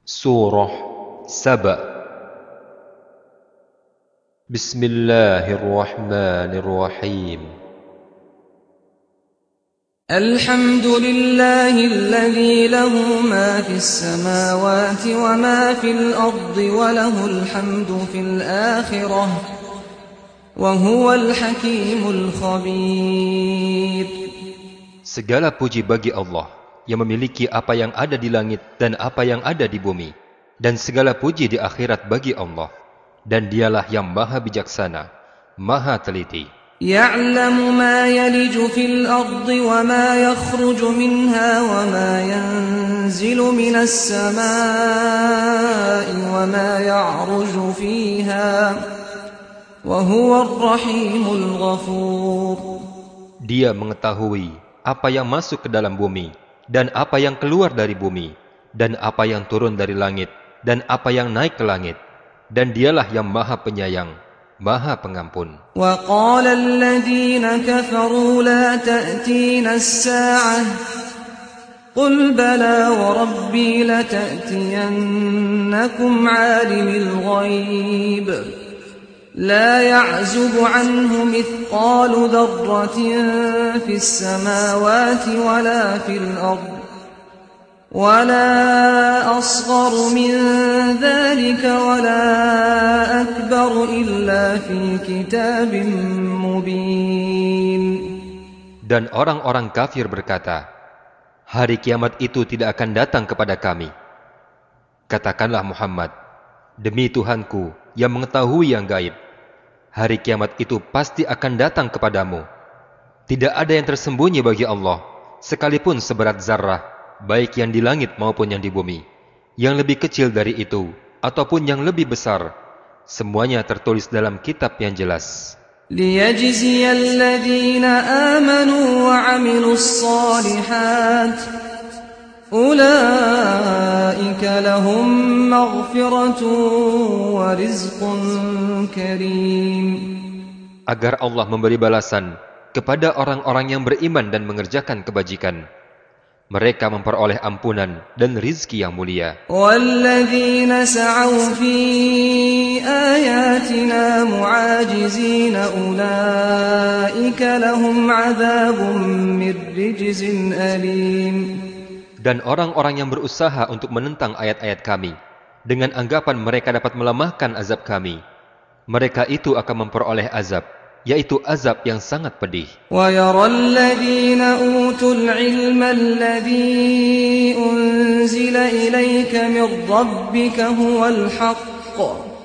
Surah Saba. Bismillahirrahmanirrahim. Alhamdulillahilladzi lahu ma fis samawati wa ma fil ardi wa lahul hamdu fil akhirah wa huwal hakimul khabir. Segala puji bagi Allah yang memiliki apa yang ada di langit dan apa yang ada di bumi, dan segala puji di akhirat bagi Allah, dan dialah yang maha bijaksana, maha teliti. Ya'lamu ma yaliju fil ardi wa ma yakhruju minha wa ma yanzilu minas samai wa ma ya'ruju fiha wa huwar rahimul ghafur. Dia mengetahui apa yang masuk ke dalam bumi dan apa yang keluar dari bumi, dan apa yang turun dari langit, dan apa yang naik ke langit. Dan dialah yang maha penyayang, maha pengampun. Wa qala alladhina kafaru la ta'tina as-sa'ah qul bala wa rabbi la ta'tiyannakum 'alimil ghaib لا يعزب عنه مثقال ذرة في السماوات ولا في الأرض ولا أصغر من ذلك ولا أكبر إلا في كتاب مبين. Dan orang-orang kafir berkata, hari kiamat itu tidak akan datang kepada kami. Katakanlah Muhammad, demi Tuhanku yang mengetahui yang gaib, hari kiamat itu pasti akan datang kepadamu. Tidak ada yang tersembunyi bagi Allah, sekalipun seberat zarrah, baik yang di langit maupun yang di bumi. Yang lebih kecil dari itu, ataupun yang lebih besar, semuanya tertulis dalam kitab yang jelas. لِيَجْزِيَ الَّذِينَ آمَنُوا وَعَمِلُوا الصَّالِحَاتِ أُولَئِكَ لَهُمْ مَغْفِرَةٌ وَرِزْقٌ كَرِيمٌ. Agar Allah memberi balasan kepada orang-orang yang beriman dan mengerjakan kebajikan. Mereka memperoleh ampunan dan rizki yang mulia. وَالَّذِينَ سَعَوْا فِي آيَاتِنَا مُعَاجِزِينَ أُولَئِكَ لَهُمْ عَذَابٌ مِّن رِّجْزٍ أَلِيمٌ. Dan orang-orang yang berusaha untuk menentang ayat-ayat kami, dengan anggapan mereka dapat melemahkan azab kami, mereka itu akan memperoleh azab, yaitu azab yang sangat pedih. وَيَرَى الَّذِينَ أُوتُوا الْعِلْمَ الَّذِي أُنزِلَ إِلَيْكَ مِن رَّبِّكَ هُوَ الْحَقُّ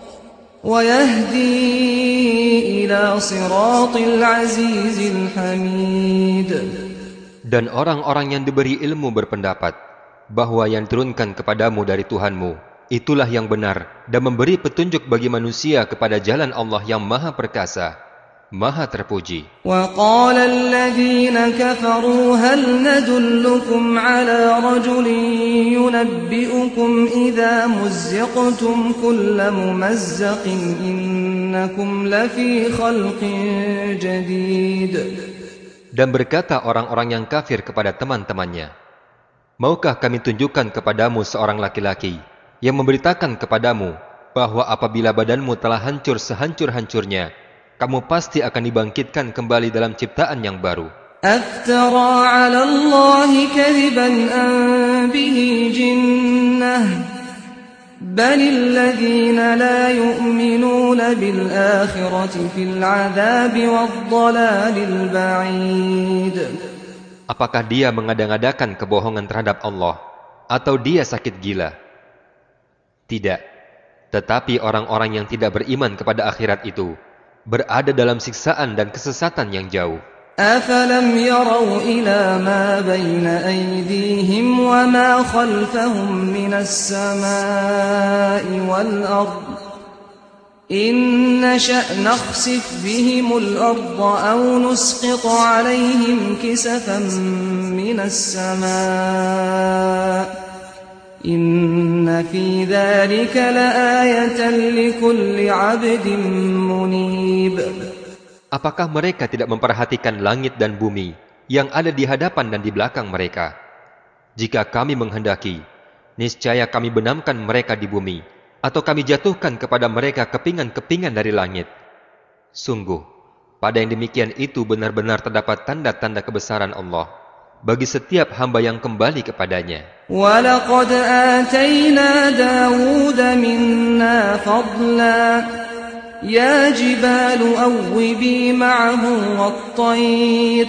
وَيَهْدِي إِلَى صِرَاطِ الْعَزِيزِ الْحَمِيدِ. Dan orang-orang yang diberi ilmu berpendapat bahwa yang diturunkan kepadamu dari Tuhanmu itulah yang benar, dan memberi petunjuk bagi manusia kepada jalan Allah yang maha perkasa, maha terpuji. وَقَالَ الَّذِينَ كَفَرُوا هَلْ نَدُلُّكُمْ عَلَى رَجُلٍ يُنَبِّئُكُمْ إِذَا مُزِّقْتُمْ كُلَّ مُمَزَّقٍ إِنَّكُمْ لَفِي خَلْقٍ جَدِيدٍ. Dan berkata orang-orang yang kafir kepada teman-temannya, maukah kami tunjukkan kepadamu seorang laki-laki yang memberitakan kepadamu bahwa apabila badanmu telah hancur sehancur-hancurnya, kamu pasti akan dibangkitkan kembali dalam ciptaan yang baru. أَفْتَرَى عَلَى اللَّهِ كَذِبًا أَمْ بِهِ جِنَّةٌ بَلِ الَّذِينَ لَا يُؤْمِنُونَ بِالْآخِرَةِ فِي الْعَذَابِ وَالضَّلَالِ الْبَعِيدِ. Apakah dia mengada-ngadakan kebohongan terhadap Allah, atau dia sakit gila? Tidak, tetapi orang-orang yang tidak beriman kepada akhirat itu berada dalam siksaan dan kesesatan yang jauh. أَفَلَمْ يَرَوْا إِلَى مَا بَيْنَ أَيْدِيهِمْ وَمَا خَلْفَهُمْ مِنَ السَّمَاءِ وَالْأَرْضِ إِن نَّشَأْ نَخْسِفْ بِهِمُ الْأَرْضَ أَوْ نُسْقِطْ عَلَيْهِمْ كِسَفًا مِّنَ السَّمَاءِ إِنَّ فِي ذَلِكَ لَآيَةً لِكُلِّ عَبْدٍ مُنِيبٍ. Apakah mereka tidak memperhatikan langit dan bumi yang ada di hadapan dan di belakang mereka? Jika kami menghendaki, Niscaya kami benamkan mereka di bumi, atau kami jatuhkan kepada mereka kepingan-kepingan dari langit. Sungguh, pada yang demikian itu benar-benar terdapat tanda-tanda kebesaran Allah bagi setiap hamba yang kembali kepadanya. وَلَقَدْ آتَيْنَا دَاوُودَ مِنَّا فَضْلًا يَا جِبَالُ أَوِّبِي مَعَهُ وَالطَّيْرَ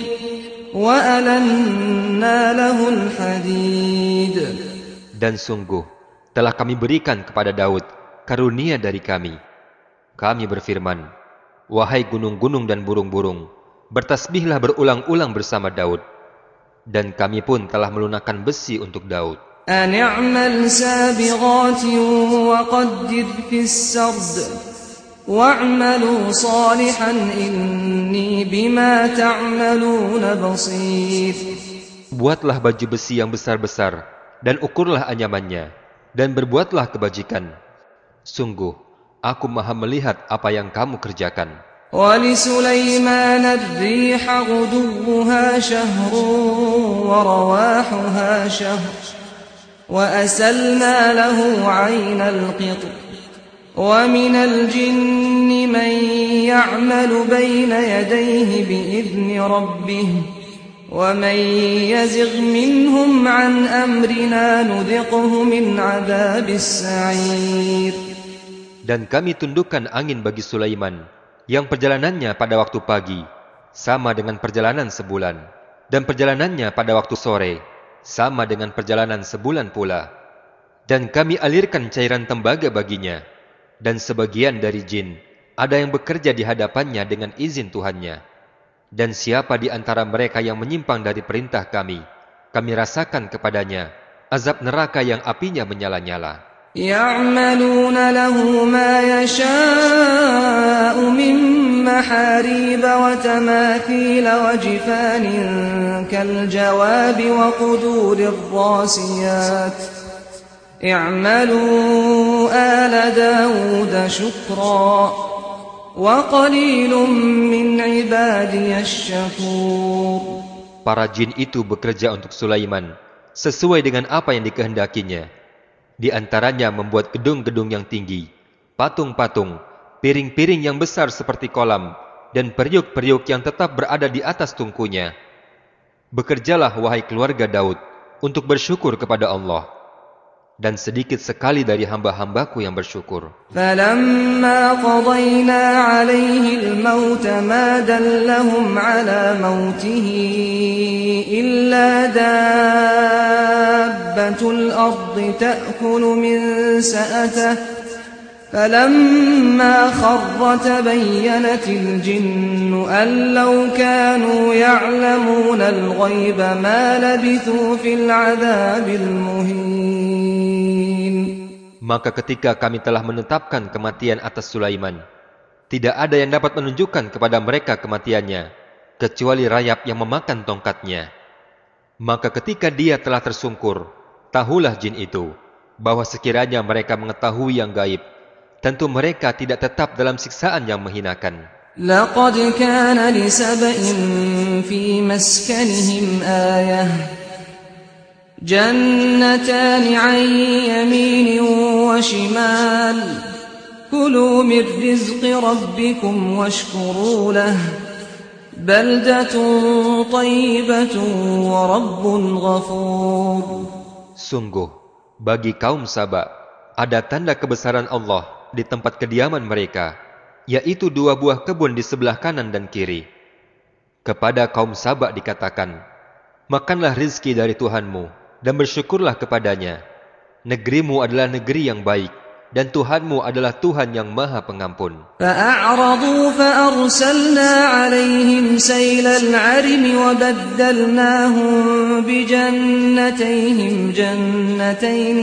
وَأَلَنَّا لَهُ الْحَدِيدَ. Dan sungguh, telah kami berikan kepada Daud karunia dari kami. Kami berfirman, wahai gunung-gunung dan burung-burung, bertasbihlah berulang-ulang bersama Daud. Dan kami pun telah melunakkan besi untuk Daud. أَنِ اعْمَلْ سَابِغَاتٍ وَقَدِّرْ فِي السَّرْدِ وَاعْمَلُوا صَالِحًا إِنِّي بِمَا تَعْمَلُونَ بَصِيرٌ. Buatlah baju besi yang besar-besar, dan ukurlah anyamannya, dan berbuatlah kebajikan. Sungguh, aku maha melihat apa yang kamu kerjakan. وَلِسُلَيْمَانَ الرِّيحَ غُدُوُّهَا شَهْرٌ وَرَوَاحُهَا شَهْرٌ وَأَسَلْنَا لَهُ عَيْنَ الْقِطْرِ وَمِنَ الْجِنِّ مَن يَعْمَلُ بَيْنَ يَدَيْهِ بِإِذْنِ رَبِّهِ وَمَن يَزِغْ مِنْهُمْ عَنْ أَمْرِنَا نُذِقْهُ مِنْ عَذَابِ السَّعِيرِ. Dan kami tundukkan angin bagi Sulaiman, yang perjalanannya pada waktu pagi sama dengan perjalanan sebulan, dan perjalanannya pada waktu sore sama dengan perjalanan sebulan pula. Dan kami alirkan cairan tembaga baginya, dan sebagian dari jin ada yang bekerja di hadapannya dengan izin Tuhannya. Dan siapa di antara mereka yang menyimpang dari perintah kami rasakan kepadanya azab neraka yang apinya menyala-nyala. يَعْمَلُونَ لَهُ مَا يَشَاءُ مِن مَّحَارِيبَ وَتَمَاثِيلَ وَجِفَانٍ كَالْجَوَابِ وَقُدُورٍ رَّاسِيَاتٍ اعْمَلُوا آلَ دَاوُودَ شُكْرًا وَقَلِيلٌ مِّنْ عِبَادِيَ الشَّكُورُ. Para jin itu bekerja untuk Sulaiman sesuai dengan apa yang dikehendakinya. Di antaranya membuat gedung-gedung yang tinggi, patung-patung, piring-piring yang besar seperti kolam, dan periuk-periuk yang tetap berada di atas tungkunya. Bekerjalah wahai keluarga Daud untuk bersyukur kepada Allah. Dan sedikit sekali dari hamba-hambaku yang bersyukur. فَلَمَّا قَضَيْنَا عَلَيْهِ الْمَوْتَ مَا دَلَّهُمْ عَلَى مَوْتِهِ إِلَّا دَابَّةُ الْأَرْضِ تَأْكُلُ مِنْ سَأَتَهُ فَلَمَّا خَرَّ تَبَيَّنَتِ الْجِنُّ أَنْ لَوْ كَانُوا يَعْلَمُونَ الْغَيْبَ مَا لَبِثُوا فِي الْعَذَابِ الْمُهِينِ. Maka ketika kami telah menetapkan kematian atas Sulaiman, tidak ada yang dapat menunjukkan kepada mereka kematiannya, kecuali rayap yang memakan tongkatnya. Maka ketika dia telah tersungkur, tahulah jin itu, bahwa sekiranya mereka mengetahui yang gaib, tentu mereka tidak tetap dalam siksaan yang menghinakan. لَقَدْ كَانَ لِسَبَإٍ فِي مَسْكَنِهِمْ آيَةٌ جَنَّتَانِ عَنْ يَمِينٍ وَشِمَالٍ كُلُوا مِنْ رِزْقِ رَبِّكُمْ وَاشْكُرُوا لَهُ بَلْدَةٌ طَيِّبَةٌ وَرَبٌّ غَفُورٌ. Sungguh, bagi kaum Saba ada tanda kebesaran Allah di tempat kediaman mereka, yaitu 2 buah kebun di sebelah kanan dan kiri. Kepada kaum Saba dikatakan, makanlah rizki dari Tuhanmu dan bersyukurlah kepadanya. Negerimu adalah negeri yang baik, dan Tuhanmu adalah Tuhan yang Maha Pengampun. فَأَعْرَضُوا فَأَرْسَلْنَا عَلَيْهِمْ سَيْلَ الْعَرِمِ وَبَدَّلْنَاهُمْ بِجَنَّتَيْهِمْ جَنَّتَيْنِ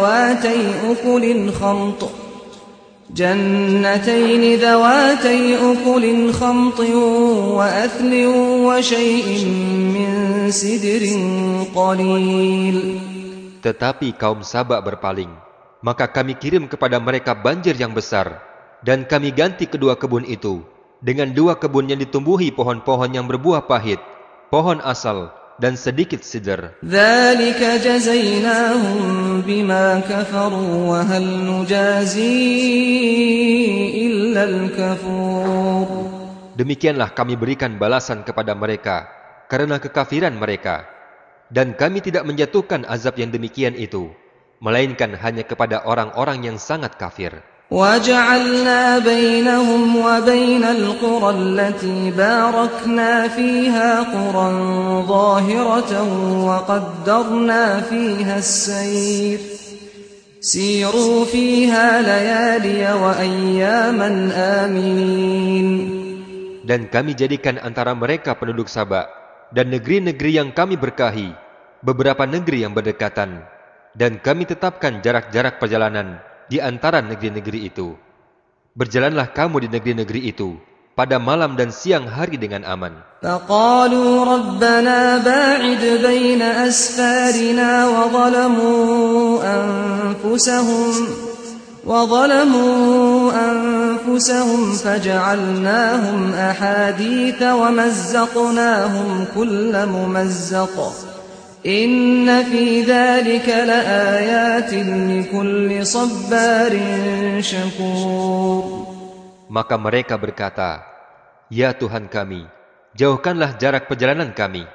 ذَوَاتَيْ أُكُلٍ خَمْطٍ وَأَثْلٍ وَشَيْءٍ مِّن سِدْرٍ قَلِيلٍ. Tetapi kaum Saba berpaling, maka kami kirim kepada mereka banjir yang besar, dan kami ganti kedua kebun itu dengan 2 kebun yang ditumbuhi pohon-pohon yang berbuah pahit, pohon asal, dan sedikit sidr. ذلك جزيناهم بما كفروا وهل نجازي إلا الكفور. Demikianlah kami berikan balasan kepada mereka karena kekafiran mereka. Dan kami tidak menjatuhkan azab yang demikian itu, melainkan hanya kepada orang-orang yang sangat kafir. وَجَعَلْنَا بَيْنَهُمْ وَبَيْنَ الْقُرَى الَّتِي بَارَكْنَا فِيهَا قُرًى ظَاهِرَةً وَقَدَّرْنَا فِيهَا السَّيْرَ سِيرُوا فِيهَا لَيَالِيَ وَأَيَّامًا آمِنِينَ. Dan kami jadikan antara mereka penduduk Saba dan negeri-negeri yang kami berkahi, beberapa negeri yang berdekatan, dan kami tetapkan jarak-jarak perjalanan di antara negeri-negeri itu. Berjalanlah kamu di negeri-negeri itu pada malam dan siang hari dengan aman. فَقَالُوا رَبَّنَا بَاعِدْ بَيْنَ أَسْفَارِنَا وظلموا أنفسهم فجعلناهم أحاديث ومزقناهم كل ممزق إن في ذلك لآيات لكل صبار شكور. Maka mereka berkata, "Ya Tuhan kami, jauhkanlah jarak perjalanan kami."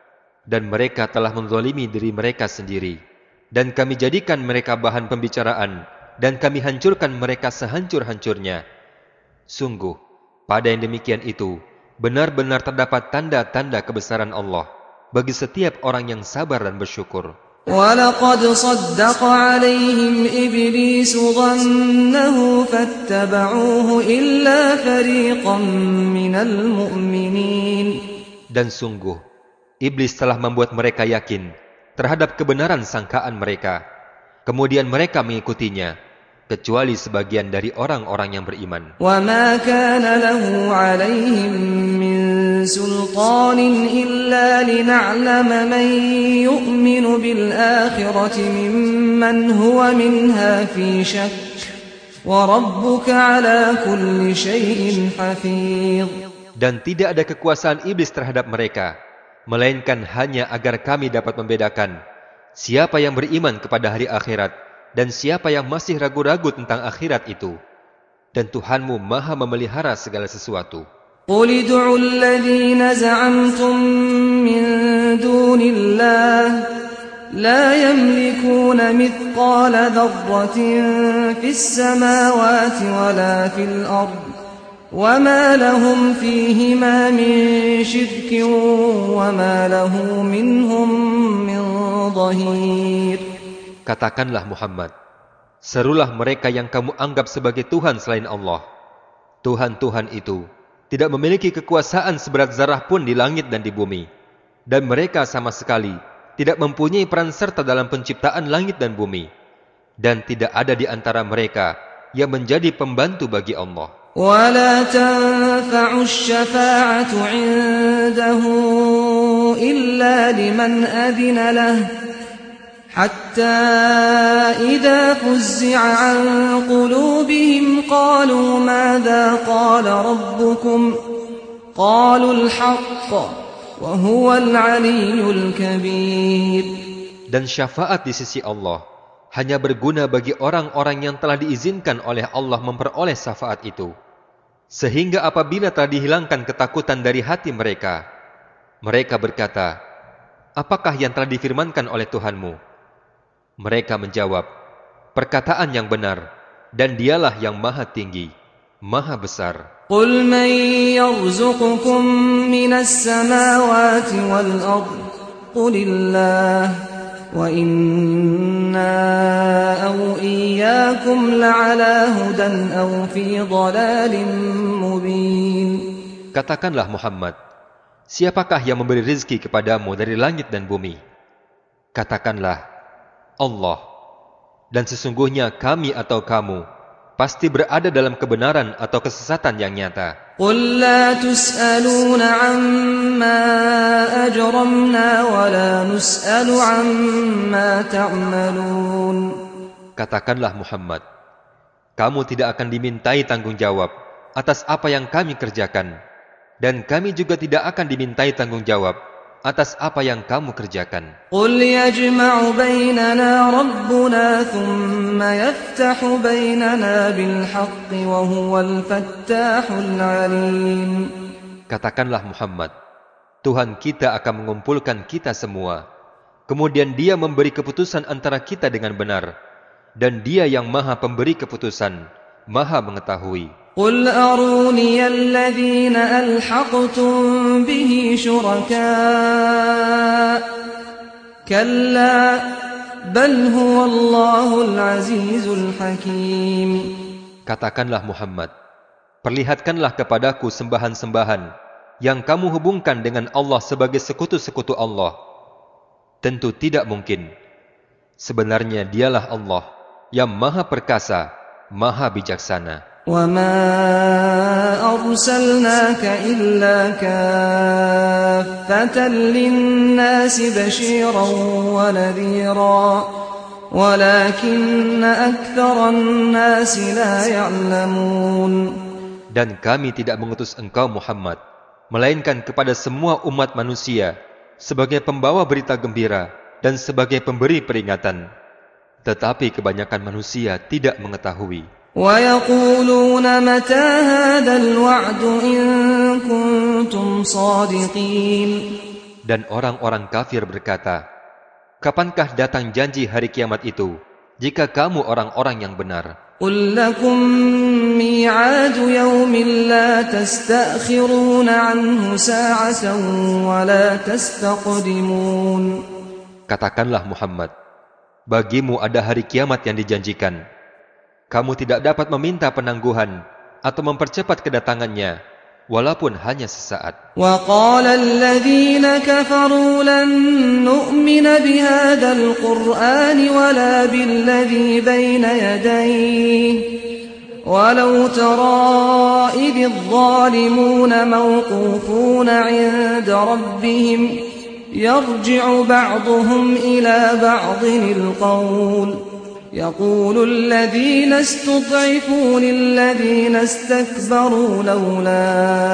Dan mereka telah menzalimi diri mereka sendiri, dan kami jadikan mereka bahan pembicaraan, dan kami hancurkan mereka sehancur-hancurnya. Sungguh, pada yang demikian itu, benar-benar terdapat tanda-tanda kebesaran Allah bagi setiap orang yang sabar dan bersyukur. وَلَقَدْ صَدَّقَ عَلَيْهِمْ إِبْلِيسُ ظَنَّهُ فَاتَّبَعُوهُ إِلَّا فَرِيقًا مِنَ الْمُؤْمِنِينَ. Dan sungguh, iblis telah membuat mereka yakin terhadap kebenaran sangkaan mereka. Kemudian mereka mengikutinya, kecuali sebagian dari orang-orang yang beriman. وَمَا كَانَ لَهُ عَلَيْهِمْ مِنْ سُلْطَانٍ إِلَّا لِنَعْلَمَ مَنْ يُؤْمِنُ بِالْآخِرَةِ مِمَّنْ هُوَ مِنْهَا فِي شَكٍّ وَرَبُّكَ عَلَى كُلِّ شَيْءٍ حَفِيظٌ. Dan tidak ada kekuasaan iblis terhadap mereka, melainkan hanya agar kami dapat membedakan siapa yang beriman kepada hari akhirat dan siapa yang masih ragu-ragu tentang akhirat itu. Dan Tuhanmu maha memelihara segala sesuatu. قُلِ ادْعُوا الَّذِينَ زَعَمْتُم مِّن دُونِ اللَّهِ لَا يَمْلِكُونَ مِثْقَالَ ذَرَّةٍ فِي السَّمَاوَاتِ وَلَا فِي الْأَرْضِ وَمَا لَهُمْ فِيهِمَا مِن شِرْكٍ وَمَا لَهُ مِنْهُم مِّن ظَهِيرٍ. Katakanlah Muhammad, serulah mereka yang kamu anggap sebagai Tuhan selain Allah. Tuhan-Tuhan itu tidak memiliki kekuasaan seberat zarah pun di langit dan di bumi. Dan mereka sama sekali tidak mempunyai peran serta dalam penciptaan langit dan bumi. Dan tidak ada di antara mereka yang menjadi pembantu bagi Allah. وَلَا تَنفَعُ الشَّفَاعَةُ عِندَهُ إِلَّا لِمَنْ أَذِنَ لَهُ حَتَّى إِذَا فُزِّعَ عَنْ قُلُوبِهِمْ قَالُوا مَاذَا قَالَ رَبُّكُمْ قَالُوا الْحَقَّ وَهُوَ الْعَلِيُّ الْكَبِيرُ. Dan syafaat di sisi Allah hanya berguna bagi orang-orang yang telah diizinkan oleh Allah memperoleh syafaat itu. Sehingga apabila telah dihilangkan ketakutan dari hati mereka, mereka berkata, "Apakah yang telah difirmankan oleh Tuhanmu?" Mereka menjawab, "Perkataan yang benar, dan Dialah yang maha tinggi, maha besar." قُلْ مَنْ يَرْزُقُكُمْ مِنَ السَّمَاوَاتِ وَالْأَرْضِ قُلِ اللَّهُ وَإِنَّا أَوْ إِيَّاكُمْ لَعَلَى هُدًى أَوْ فِي ضَلَالٍ مُبِينٍ. Katakanlah Muhammad, siapakah yang memberi rizki kepadamu dari langit dan bumi? Katakanlah, Allah. Dan sesungguhnya kami atau kamu pasti berada dalam kebenaran atau kesesatan yang nyata. قُلْ لَا تُسْأَلُونَ عَمَّا أَجْرَمْنَا وَلَا نُسْأَلُ عَمَّا تَعْمَلُونَ. Katakanlah Muhammad, kamu tidak akan dimintai tanggung jawab atas apa yang kami kerjakan, dan kami juga tidak akan dimintai tanggung jawab atas apa yang kamu kerjakan. قل يجمع بيننا ربنا ثم يفتح بيننا بالحق وهو الفتاح العليم. Katakanlah Muhammad, Tuhan kita akan mengumpulkan kita semua. Kemudian Dia memberi keputusan antara kita dengan benar. Dan Dia yang Maha Pemberi keputusan, Maha Mengetahui. قل أروني الذين ألحقتم به شركاء كلا بل هو الله العزيز الحكيم. Katakanlah Muhammad, perlihatkanlah kepadaku sembahan-sembahan yang kamu hubungkan dengan Allah sebagai sekutu-sekutu Allah. Tentu tidak mungkin. Sebenarnya Dialah Allah yang Maha Perkasa, Maha Bijaksana. وما أرسلناك إلا كافة للناس بشيرا ونذيرا ولكن أكثر الناس لا يعلمون. Dan kami tidak mengutus engkau Muhammad, melainkan kepada semua umat manusia sebagai pembawa berita gembira dan sebagai pemberi peringatan. Tetapi kebanyakan manusia tidak mengetahui. وَيَقُولُونَ مَتَى هَذَا الْوَعْدُ إِن كُنتُمْ صَادِقِينَ. Dan orang-orang kafir berkata, kapankah datang janji hari kiamat itu, jika kamu orang-orang yang benar? قُل لَّكُم مِّيعَادُ يَوْمٍ لَّا تَسْتَأْخِرُونَ عَنْهُ سَاعَةً وَلَا تَسْتَقْدِمُونَ. Katakanlah Muhammad, bagimu ada hari kiamat yang dijanjikan. Kamu tidak dapat meminta penangguhan atau mempercepat kedatangannya, walaupun hanya sesaat. وَقَالَ الَّذِينَ كَفَرُوا لَن نُّؤْمِنَ بِهَذَا الْقُرْآنِ وَلَا بِالَّذِي بَيْنَ يَدَيْهِ وَلَوْ تَرَىٰ إِذِ الظَّالِمُونَ مَوْقُوفُونَ عِندَ رَبِّهِمْ يَرْجِعُ بَعْضُهُمْ إِلَىٰ بَعْضٍ الْقَوْلَ يقول الذين استضعفوا للذين استكبروا لولا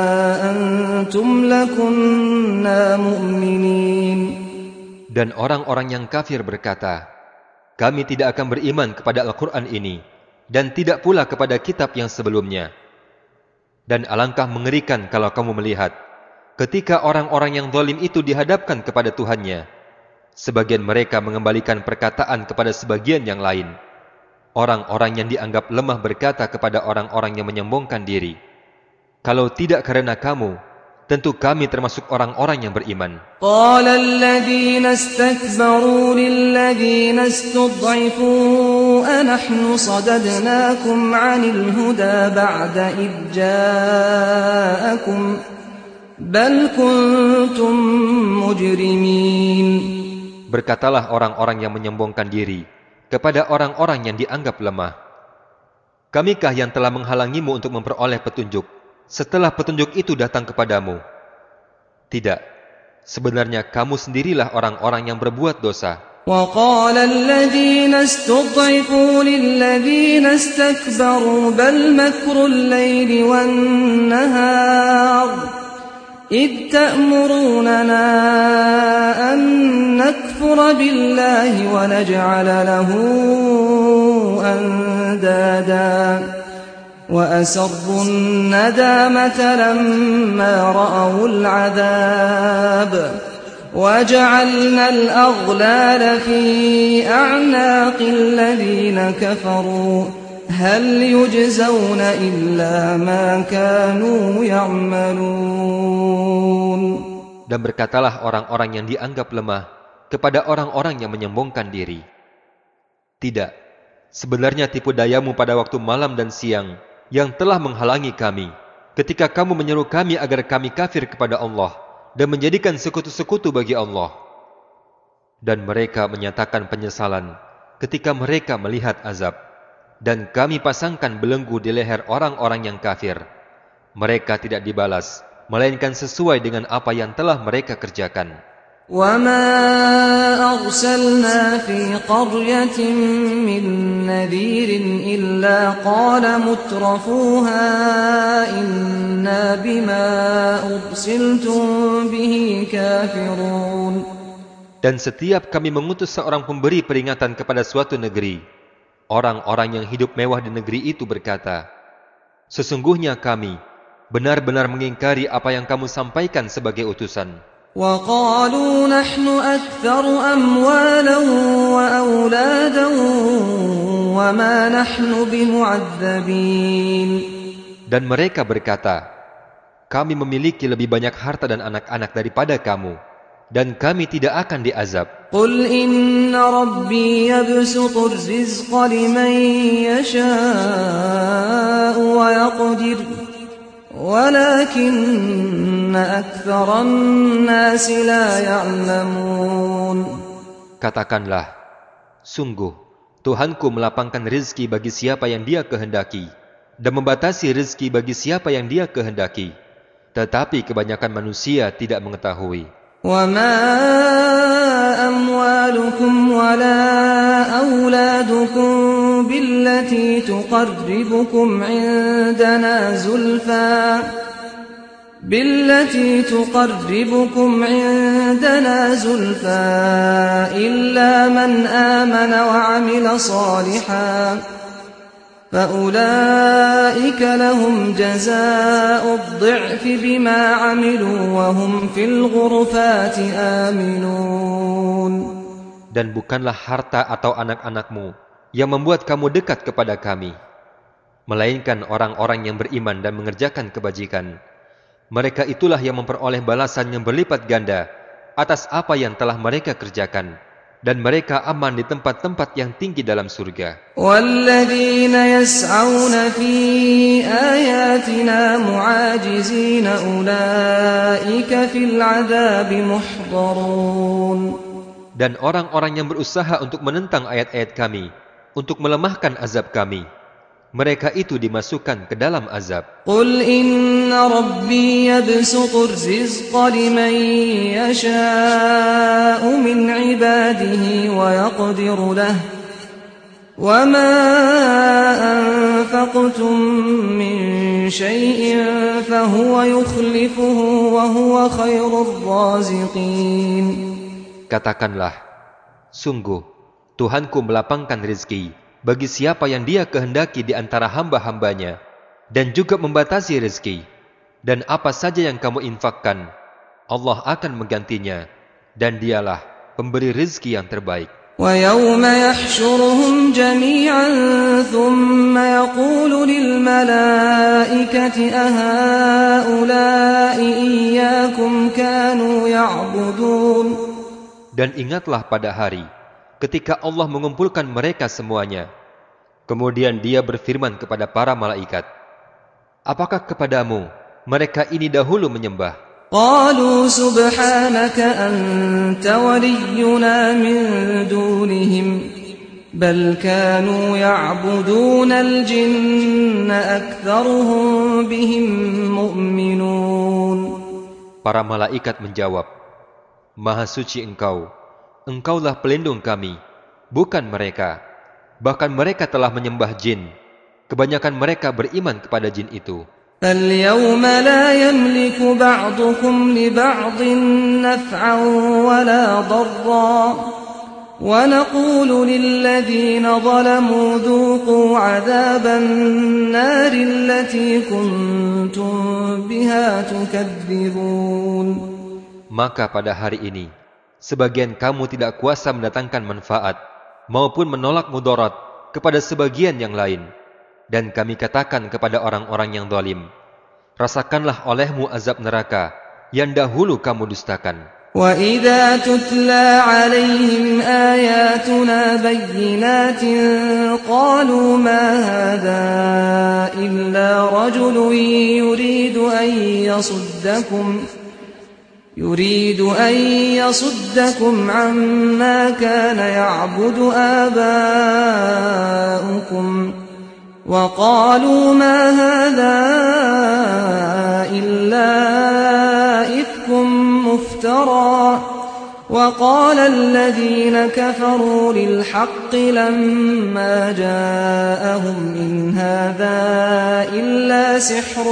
أنتم لكنا مؤمنين. Dan orang-orang yang kafir berkata, kami tidak akan beriman kepada Al-Quran ini dan tidak pula kepada kitab yang sebelumnya. Dan alangkah mengerikan kalau kamu melihat ketika orang-orang yang zalim itu dihadapkan kepada Tuhannya. Sebagian mereka mengembalikan perkataan kepada sebagian yang lain. Orang-orang yang dianggap lemah berkata kepada orang-orang yang menyombongkan diri, kalau tidak karena kamu, tentu kami termasuk orang-orang yang beriman. قال الذين استكبروا للذين استضعفوا أنحن صددناكم عن الهدى بعد إذ جاءكم بل كنتم مجرمين. Berkatalah orang-orang yang menyombongkan diri kepada orang-orang yang dianggap lemah, kamikah yang telah menghalangimu untuk memperoleh petunjuk setelah petunjuk itu datang kepadamu? Tidak, sebenarnya kamu sendirilah orang-orang yang berbuat dosa. وقال الذين استضعفوا للذين استكبروا بل مكر الليل والنهار إذ تأمروننا أن نكفر بالله ونجعل له أندادا وأسروا الندامة لما رأوا العذاب وجعلنا الأغلال في أعناق الذين كفروا هل يجزون إلا ما كانوا يعملون. Dan berkatalah orang-orang yang dianggap lemah kepada orang-orang yang menyombongkan diri, tidak, sebenarnya tipu dayamu pada waktu malam dan siang yang telah menghalangi kami ketika kamu menyeru kami agar kami kafir kepada Allah dan menjadikan sekutu-sekutu bagi Allah. Dan mereka menyatakan penyesalan ketika mereka melihat azab. Dan kami pasangkan belenggu di leher orang-orang yang kafir. Mereka tidak dibalas, melainkan sesuai dengan apa yang telah mereka kerjakan. وَمَا أَرْسَلْنَا فِي قَرْيَةٍ مِّن نَّذِيرٍ إِلَّا قَالَ مُتْرَفُوهَا إِنَّا بِمَا أُرْسِلْتُم بِهِ كَافِرُونَ. Dan setiap kami mengutus seorang pemberi peringatan kepada suatu negeri, orang-orang yang hidup mewah di negeri itu berkata, sesungguhnya kami benar-benar mengingkari apa yang kamu sampaikan sebagai utusan. وَقَالُوا نَحْنُ أَكْثَرُ أَمْوَالًا وَأَوْلَادًا وَمَا نَحْنُ بِمُعَذَّبِينَ. Dan mereka berkata, kami memiliki lebih banyak harta dan anak-anak daripada kamu, dan kami tidak akan diazab. قُلْ إِنَّ رَبِّي يَبْسُطُ الرِّزْقَ لِمَن يَشَاءُ وَيَقْدِرُ وَلَكِنَّ أَكْثَرَ النَّاسِ لَا يَعْلَمُونَ. Katakanlah, sungguh Tuhanku melapangkan rezeki bagi siapa yang Dia kehendaki dan membatasi rezeki bagi siapa yang Dia kehendaki, tetapi kebanyakan manusia tidak mengetahui. وَمَا أَمْوَالُكُمْ وَلَا أَوْلَادُكُمْ بِالَّتِي تُقَرِّبُكُمْ عِندَنَا زُلْفَىٰ إِلَّا مَنْ آمَنَ وَعَمِلَ صَالِحًا فَأُولَئِكَ لَهُمْ جَزَاءُ الضِّعْفِ بِمَا عَمِلُوا وَهُمْ فِي الْغُرُفَاتِ آمِنُونَ. Dan bukanlah harta atau anak-anakmu yang membuat kamu dekat kepada kami, melainkan orang-orang yang beriman dan mengerjakan kebajikan. Mereka itulah yang memperoleh balasan yang berlipat ganda atas apa yang telah mereka kerjakan, dan mereka aman di tempat-tempat yang tinggi dalam surga. وَالَّذِينَ يَسْعَوْنَ فِي آيَاتِنَا مُعَاجِزِينَ أُولَئِكَ فِي الْعَذَابِ مُحْضَرُونَ. Dan orang-orang yang berusaha untuk menentang ayat-ayat kami, untuk melemahkan azab kami, mereka itu dimasukkan ke dalam azab. قُلْ إِنَّ رَبِّي يَبْسُطُ الرِّزْقَ لِمَن يَشَاءُ مِنْ عِبَادِهِ وَيَقْدِرُ لَهُ وَمَا أَنفَقْتُم مِّن شَيْءٍ فَهُوَ يُخْلِفُهُ وَهُوَ خَيْرُ الرَّازِقِينَ. Katakanlah, sungguh Tuhanku melapangkan rezeki bagi siapa yang Dia kehendaki di antara hamba-hambanya, dan juga membatasi rezeki, dan apa saja yang kamu infakkan, Allah akan menggantinya, dan Dialah pemberi rezeki yang terbaik. وَيَوْمَ يَحْشُرُهُمْ جَمِيعًا ثُمَّ يَقُولُ لِلْمَلَائِكَةِ أَهَؤُلَاءِ إِيَّاكُمْ كَانُوا يَعْبُدُونَ. Dan ingatlah pada hari ketika Allah mengumpulkan mereka semuanya, kemudian Dia berfirman kepada para malaikat, apakah kepadamu mereka ini dahulu menyembah? قالوا سبحانك أنت ولينا من دونهم بل كانوا يعبدون الجن أكثرهم بهم مؤمنون. Para malaikat menjawab, Maha suci Engkau, Engkaulah pelindung kami, bukan mereka. Bahkan mereka telah menyembah jin. Kebanyakan mereka beriman kepada jin itu. فَالْيَوْمَ لَا يَمْلِكُ بَعْضُكُمْ لِبَعْضٍ نَفْعًا وَلَا ضَرًّا وَنَقُولُ لِلَّذِينَ ظَلَمُوا ذُوقُوا عَذَابَ النَّارِ الَّتِي كُنتُم بِهَا تُكَذِّبُونَ. Maka pada hari ini, sebagian kamu tidak kuasa mendatangkan manfaat maupun menolak mudarat kepada sebagian yang lain. Dan kami katakan kepada orang-orang yang zalim, rasakanlah olehmu azab neraka yang dahulu kamu dustakan. وَإِذَا تُتْلَى عَلَيْهِمْ آيَاتُنَا بَيِّنَاتٍ قَالُوا مَا هَذَا إِلَّا رَجُلٌ يُرِيدُ أَن يَصُدَّكُمْ عَمَّا كَانَ يَعْبُدُ آبَاؤُكُمْ وَقَالُوا مَا هَذَا إِلَّا إِفْكٌ مُفْتَرًى وقال الذين كفروا للحق لما جاءهم إن هذا إلا سحر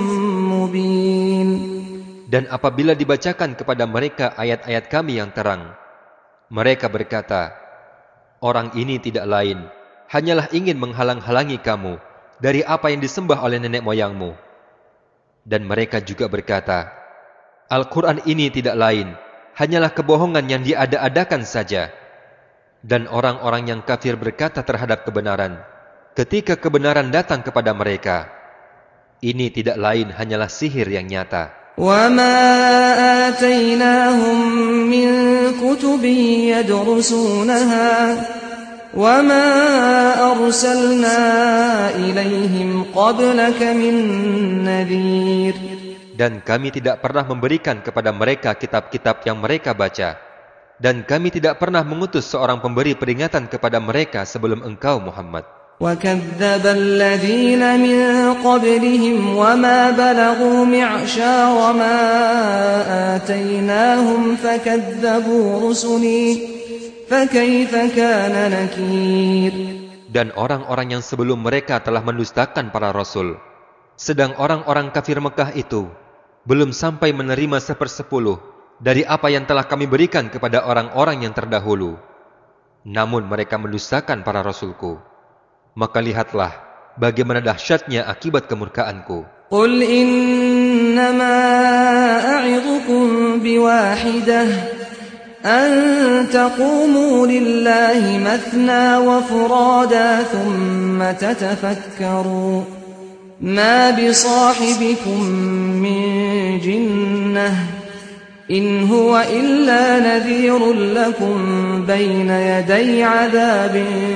مبين. Dan apabila dibacakan kepada mereka ayat-ayat kami yang terang, mereka berkata, orang ini tidak lain, hanyalah ingin menghalang-halangi kamu dari apa yang disembah oleh nenek moyangmu. Dan mereka juga berkata, Al-Quran ini tidak lain, hanyalah kebohongan yang diada-adakan saja. Dan orang-orang yang kafir berkata terhadap kebenaran, ketika kebenaran datang kepada mereka, ini tidak lain hanyalah sihir yang nyata. وَمَا آتَيْنَاهُمْ مِنْ كُتُبٍ يَدْرُسُونَهَا وَمَا أَرْسَلْنَا إِلَيْهِمْ قَبْلَكَ مِنْ نَذِيرٍ. Dan kami tidak pernah memberikan kepada mereka kitab-kitab yang mereka baca. Dan kami tidak pernah mengutus seorang pemberi peringatan kepada mereka sebelum engkau Muhammad. وَكَذَّبَ الَّذِينَ مِنْ قَبْلِهِمْ وَمَا بَلَغُوا مِعْشَارَ مَا آتَيْنَاهُمْ فَكَذَّبُوا رُسُلِي فَكَيْفَ كَانَ نَكِيرِ. Dan orang-orang yang sebelum mereka telah mendustakan para rasul, sedang orang-orang kafir Mekah itu belum sampai menerima 1/10 dari apa yang telah kami berikan kepada orang-orang yang terdahulu. Namun mereka mendustakan para rasulku. Maka lihatlah bagaimana dahsyatnya akibat kemurkaanku. قُلْ إِنَّمَا أَعِظُكُمْ بِوَاحِدَةٍ أَن تَقُومُوا لِلَّهِ مَثْنَى وَفُرَادَى ثُمَّ تَتَفَكَّرُوا مَا بِصَاحِبِكُم مِّن جِنَّةٍ إِنْ هُوَ إِلَّا نَذِيرٌ لَكُمْ بَيْنَ يَدَيْ عَذَابٍ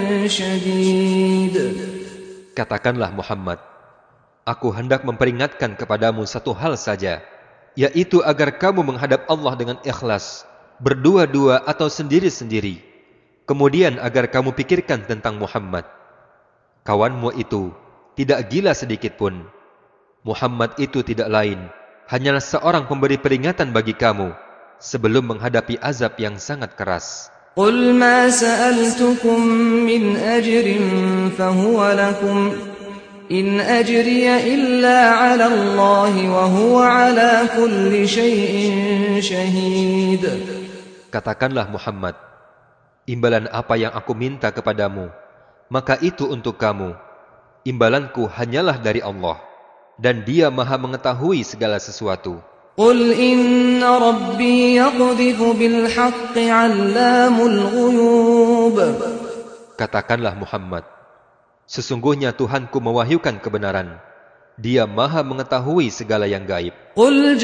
شَدِيدٍ. Katakanlah Muhammad, aku hendak memperingatkan kepadamu satu hal saja, yaitu agar kamu menghadap Allah dengan ikhlas, berdua-dua atau sendiri-sendiri. Kemudian agar kamu pikirkan tentang Muhammad. Kawanmu itu tidak gila sedikit pun. Muhammad itu tidak lain, hanyalah seorang pemberi peringatan bagi kamu sebelum menghadapi azab yang sangat keras. قُلْ مَا سَأَلْتُكُم مِّنْ أَجْرٍ فَهُوَ لَكُمْ إِنْ أَجْرِيَ إِلَّا عَلَى اللَّهِ وَهُوَ عَلَى كُلِّ شَيْءٍ شَهِيدٌ. Katakanlah Muhammad, imbalan apa yang aku minta kepadamu, maka itu untuk kamu. Imbalanku hanyalah dari Allah, dan Dia Maha mengetahui segala sesuatu. قُلْ إِنَّ رَبِّي يَقْذِفُ بِالْحَقِّ عَلَّامُ الْغُيُوبِ. Katakanlah Muhammad, sesungguhnya Tuhanku mewahyukan kebenaran. Dia Maha mengetahui segala yang gaib. قُلْ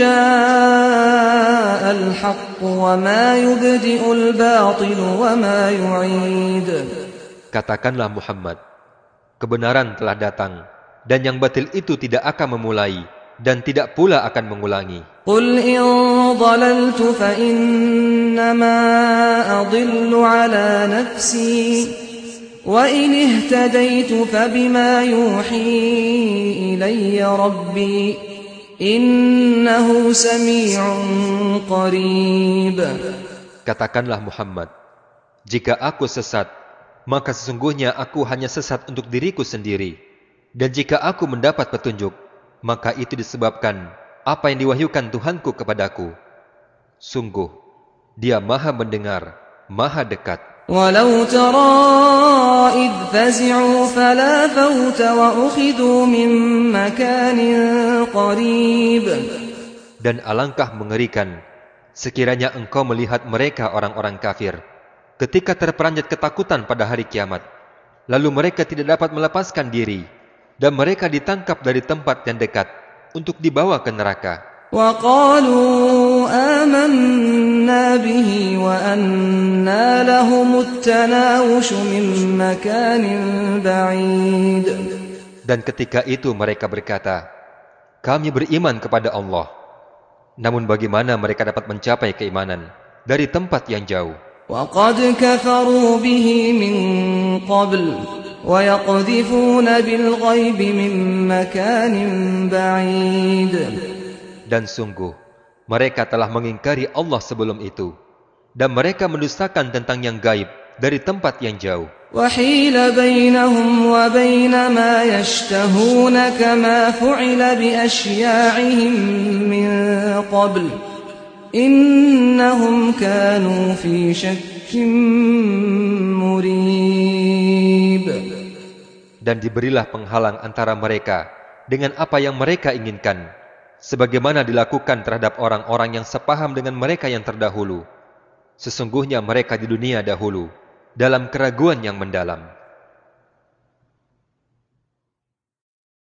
جَاءَ الْحَقُّ وَمَا يُبْدِئُ الْبَاطِلُ وَمَا يُعِيدُ. Katakanlah Muhammad, kebenaran telah datang, dan yang batil itu tidak akan memulai, dan tidak pula akan mengulangi. قُلْ إِنْ ضَلَلْتُ فَإِنَّمَا أَضِلُّ عَلَى نَفْسِي وَإِنِ اهْتَدَيْتُ فَبِمَا يُوحِي إِلَيَّ رَبِّي إِنَّهُ سَمِيعٌ قَرِيبٌ. Katakanlah Muhammad, jika aku sesat, maka sesungguhnya aku hanya sesat untuk diriku sendiri. Dan jika aku mendapat petunjuk, maka itu disebabkan apa yang diwahyukan Tuhanku kepadaku. Sungguh, Dia Maha mendengar, Maha dekat. وَلَوْ تَرَى إِذْ فَزِعُوا فَلَا فَوْتَ وَأُخِذُوا مِنْ مَكَانٍ قَرِيبٍ. Dan alangkah mengerikan sekiranya engkau melihat mereka orang-orang kafir ketika terperanjat ketakutan pada hari kiamat, lalu mereka tidak dapat melepaskan diri, dan mereka ditangkap dari tempat yang dekat untuk dibawa ke neraka. وَقَالُوا آمَنَّا بِهِ وَأَنَّى لَهُمُ التَّنَاوُشُ مِنْ مَكَانٍ بَعِيدٍ. Dan ketika itu mereka berkata, kami beriman kepada Allah. Namun bagaimana mereka dapat mencapai keimanan dari tempat yang jauh? وَقَدْ كَفَرُوا بِهِ مِنْ قَبْلُ وَيَقْذِفُونَ بِالْغَيْبِ مِنْ مَكَانٍ بَعِيدٍ. Dan sungguh, mereka telah mengingkari Allah sebelum itu, dan mereka mendustakan tentang yang gaib dari tempat yang jauh. وحيل بينهم وبين ما يشتهون كما فعل بأشياعهم من قبل إنهم كانوا في شك مريب. Dan diberilah penghalang antara mereka dengan apa yang mereka inginkan, sebagaimana dilakukan terhadap orang-orang yang sepaham dengan mereka yang terdahulu. Sesungguhnya mereka di dunia dahulu dalam keraguan yang mendalam.